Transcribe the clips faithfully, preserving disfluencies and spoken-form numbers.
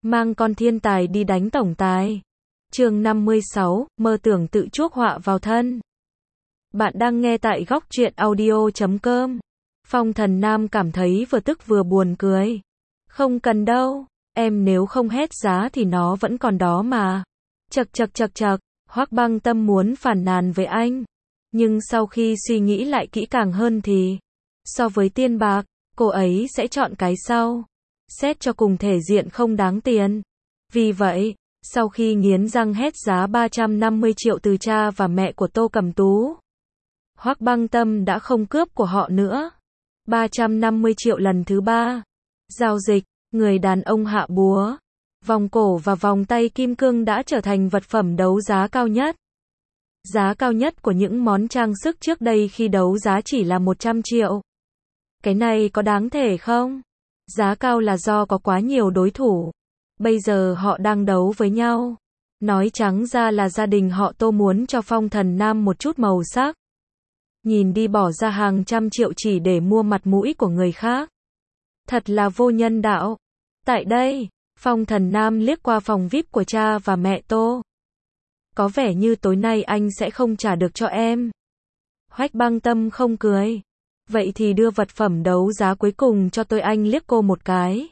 Mang con thiên tài đi đánh tổng tài. Chương năm mươi sáu, mơ tưởng tự chuốc họa vào thân. Bạn đang nghe tại góc truyện audio chấm com. Phong Thần Nam cảm thấy vừa tức vừa buồn cười. Không cần đâu, em nếu không hét giá thì nó vẫn còn đó mà. Chậc chậc chậc chậc, Hoắc Băng Tâm muốn phàn nàn với anh. Nhưng sau khi suy nghĩ lại kỹ càng hơn thì, so với tiền bạc, cô ấy sẽ chọn cái sau. Xét cho cùng thể diện không đáng tiền. Vì vậy, sau khi nghiến răng hét giá ba trăm năm mươi triệu từ cha và mẹ của Tô Cẩm Tú, Hoắc Băng Tâm đã không cướp của họ nữa. ba trăm năm mươi triệu lần thứ ba. Giao dịch, người đàn ông hạ búa. Vòng cổ và vòng tay kim cương đã trở thành vật phẩm đấu giá cao nhất. Giá cao nhất của những món trang sức trước đây khi đấu giá chỉ là một trăm triệu. Cái này có đáng thể không? Giá cao là do có quá nhiều đối thủ. Bây giờ họ đang đấu với nhau. Nói trắng ra là gia đình họ Tô muốn cho Phong Thần Nam một chút màu sắc. Nhìn đi bỏ ra hàng trăm triệu chỉ để mua mặt mũi của người khác. Thật là vô nhân đạo. Tại đây, Phong Thần Nam liếc qua phòng vi ai pi của cha và mẹ Tô. Có vẻ như tối nay anh sẽ không trả được cho em. Hoắc Băng Tâm không cười. Vậy thì đưa vật phẩm đấu giá cuối cùng cho tôi, anh liếc cô một cái.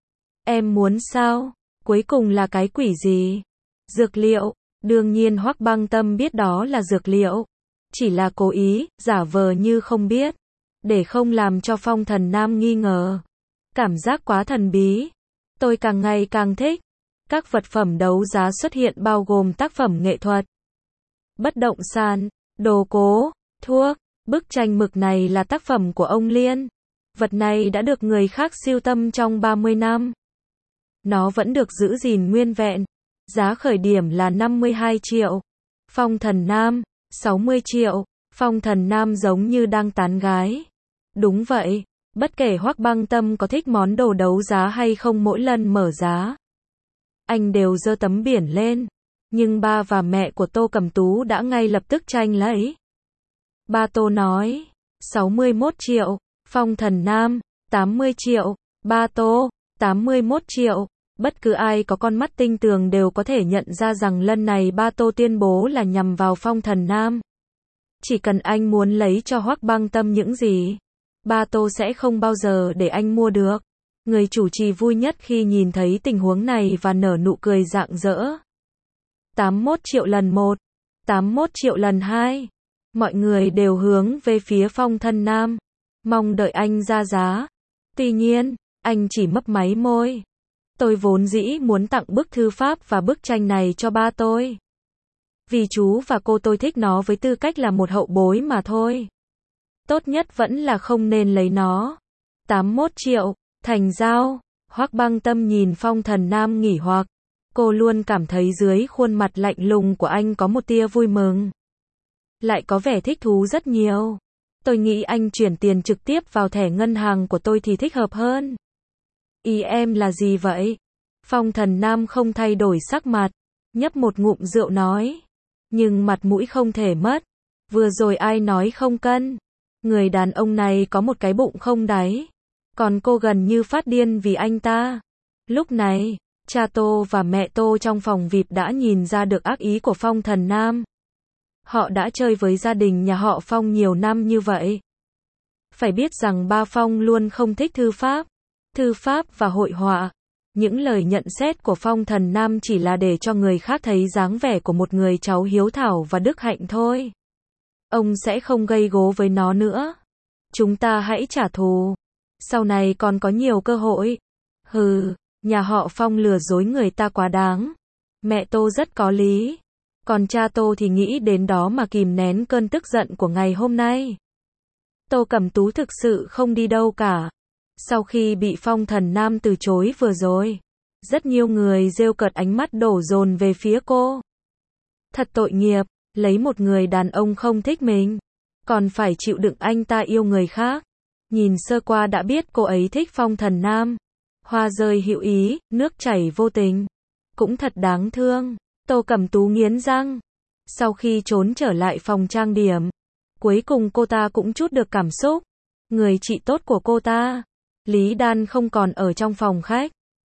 Em muốn sao? Cuối cùng là cái quỷ gì? Dược liệu. Đương nhiên Hoắc Băng Tâm biết đó là dược liệu. Chỉ là cố ý, giả vờ như không biết. Để không làm cho Phong Thần Nam nghi ngờ. Cảm giác quá thần bí. Tôi càng ngày càng thích. Các vật phẩm đấu giá xuất hiện bao gồm tác phẩm nghệ thuật, bất động sản, đồ cố, thuốc. Bức tranh mực này là tác phẩm của ông Liên. Vật này đã được người khác sưu tầm trong ba mươi năm. Nó vẫn được giữ gìn nguyên vẹn. Giá khởi điểm là năm mươi hai triệu. Phong Thần Nam, sáu mươi triệu. Phong Thần Nam giống như đang tán gái. Đúng vậy, bất kể Hoắc Băng Tâm có thích món đồ đấu giá hay không, mỗi lần mở giá, anh đều giơ tấm biển lên. Nhưng ba và mẹ của Tô Cẩm Tú đã ngay lập tức tranh lấy. Ba Tô nói, sáu mươi mốt triệu. Phong Thần Nam, tám mươi triệu. Ba Tô, tám mươi mốt triệu. Bất cứ ai có con mắt tinh tường đều có thể nhận ra rằng lần này ba Tô tuyên bố là nhằm vào Phong Thần Nam. Chỉ cần anh muốn lấy cho Hoắc Băng Tâm những gì, ba Tô sẽ không bao giờ để anh mua được. Người chủ trì vui nhất khi nhìn thấy tình huống này và nở nụ cười rạng rỡ. tám mươi mốt triệu lần một, tám mươi mốt triệu lần hai. Mọi người đều hướng về phía Phong Thần Nam, mong đợi anh ra giá. Tuy nhiên, anh chỉ mấp máy môi. Tôi vốn dĩ muốn tặng bức thư pháp và bức tranh này cho ba tôi. Vì chú và cô tôi thích nó với tư cách là một hậu bối mà thôi. Tốt nhất vẫn là không nên lấy nó. tám mươi mốt triệu, thành giao. Hoắc Băng Tâm nhìn Phong Thần Nam nghỉ hoặc. Cô luôn cảm thấy dưới khuôn mặt lạnh lùng của anh có một tia vui mừng. Lại có vẻ thích thú rất nhiều. Tôi nghĩ anh chuyển tiền trực tiếp vào thẻ ngân hàng của tôi thì thích hợp hơn. Ý em là gì vậy? Phong Thần Nam không thay đổi sắc mặt, nhấp một ngụm rượu nói. Nhưng mặt mũi không thể mất. Vừa rồi ai nói không cân? Người đàn ông này có một cái bụng không đáy. Còn cô gần như phát điên vì anh ta. Lúc này, cha Tô và mẹ Tô trong phòng vi ai pi đã nhìn ra được ác ý của Phong Thần Nam. Họ đã chơi với gia đình nhà họ Phong nhiều năm như vậy. Phải biết rằng ba Phong luôn không thích thư pháp, thư pháp và hội họa. Những lời nhận xét của Phong Thần Nam chỉ là để cho người khác thấy dáng vẻ của một người cháu hiếu thảo và đức hạnh thôi. Ông sẽ không gây gổ với nó nữa. Chúng ta hãy trả thù. Sau này còn có nhiều cơ hội. Hừ, nhà họ Phong lừa dối người ta quá đáng. Mẹ Tô rất có lý. Còn cha Tô thì nghĩ đến đó mà kìm nén cơn tức giận của ngày hôm nay. Tô Cẩm Tú thực sự không đi đâu cả. Sau khi bị Phong Thần Nam từ chối vừa rồi, rất nhiều người rêu cợt, ánh mắt đổ dồn về phía cô. Thật tội nghiệp, lấy một người đàn ông không thích mình, còn phải chịu đựng anh ta yêu người khác. Nhìn sơ qua đã biết cô ấy thích Phong Thần Nam. Hoa rơi hữu ý, nước chảy vô tình. Cũng thật đáng thương. Tô Cẩm Tú nghiến răng. Sau khi trốn trở lại phòng trang điểm, cuối cùng cô ta cũng chút được cảm xúc. Người chị tốt của cô ta, Lý Đan, không còn ở trong phòng khách.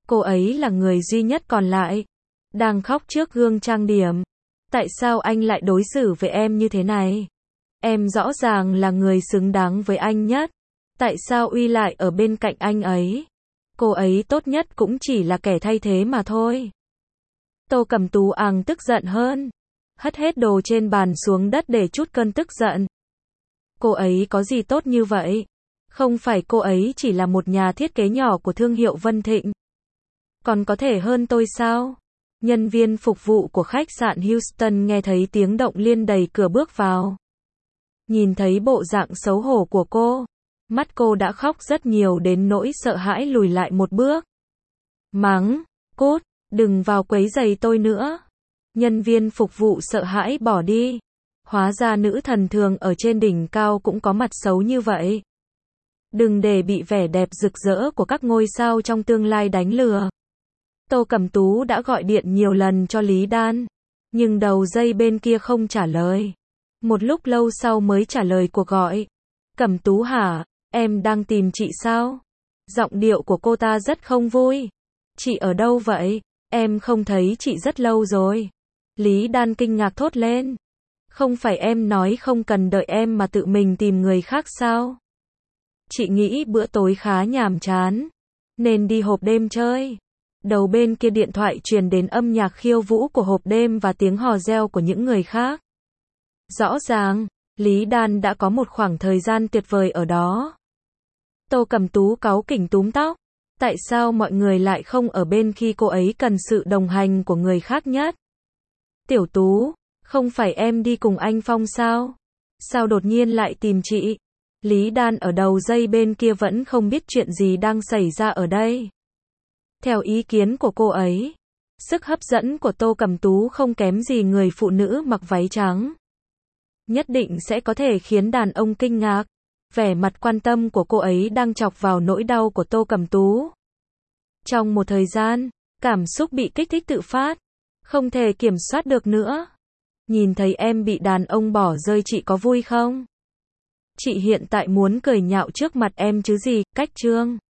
Cô ấy là người duy nhất còn lại. Đang khóc trước gương trang điểm. Tại sao anh lại đối xử với em như thế này? Em rõ ràng là người xứng đáng với anh nhất. Tại sao Uy lại ở bên cạnh anh ấy? Cô ấy tốt nhất cũng chỉ là kẻ thay thế mà thôi. Tô Cẩm Tú àng tức giận hơn. Hất hết đồ trên bàn xuống đất để trút cơn tức giận. Cô ấy có gì tốt như vậy? Không phải cô ấy chỉ là một nhà thiết kế nhỏ của thương hiệu Vân Thịnh. Còn có thể hơn tôi sao? Nhân viên phục vụ của khách sạn Houston nghe thấy tiếng động liên đẩy cửa bước vào. Nhìn thấy bộ dạng xấu hổ của cô, mắt cô đã khóc rất nhiều đến nỗi sợ hãi lùi lại một bước. Mắng, cút, đừng vào quấy rầy tôi nữa. Nhân viên phục vụ sợ hãi bỏ đi. Hóa ra nữ thần thường ở trên đỉnh cao cũng có mặt xấu như vậy. Đừng để bị vẻ đẹp rực rỡ của các ngôi sao trong tương lai đánh lừa. Tô Cẩm Tú đã gọi điện nhiều lần cho Lý Đan, nhưng đầu dây bên kia không trả lời. Một lúc lâu sau mới trả lời cuộc gọi. Cẩm Tú hả, em đang tìm chị sao? Giọng điệu của cô ta rất không vui. Chị ở đâu vậy? Em không thấy chị rất lâu rồi. Lý Đan kinh ngạc thốt lên. Không phải em nói không cần đợi em mà tự mình tìm người khác sao? Chị nghĩ bữa tối khá nhàm chán, nên đi hộp đêm chơi. Đầu bên kia điện thoại truyền đến âm nhạc khiêu vũ của hộp đêm và tiếng hò reo của những người khác. Rõ ràng, Lý Đan đã có một khoảng thời gian tuyệt vời ở đó. Tô Cẩm Tú cáu kỉnh túm tóc. Tại sao mọi người lại không ở bên khi cô ấy cần sự đồng hành của người khác nhất? Tiểu Tú, không phải em đi cùng anh Phong sao? Sao đột nhiên lại tìm chị? Lý Đan ở đầu dây bên kia vẫn không biết chuyện gì đang xảy ra ở đây. Theo ý kiến của cô ấy, sức hấp dẫn của Tô Cẩm Tú không kém gì người phụ nữ mặc váy trắng. Nhất định sẽ có thể khiến đàn ông kinh ngạc. Vẻ mặt quan tâm của cô ấy đang chọc vào nỗi đau của Tô Cẩm Tú. Trong một thời gian, cảm xúc bị kích thích tự phát, không thể kiểm soát được nữa. Nhìn thấy em bị đàn ông bỏ rơi chị có vui không? Chị hiện tại muốn cười nhạo trước mặt em chứ gì, cách trương.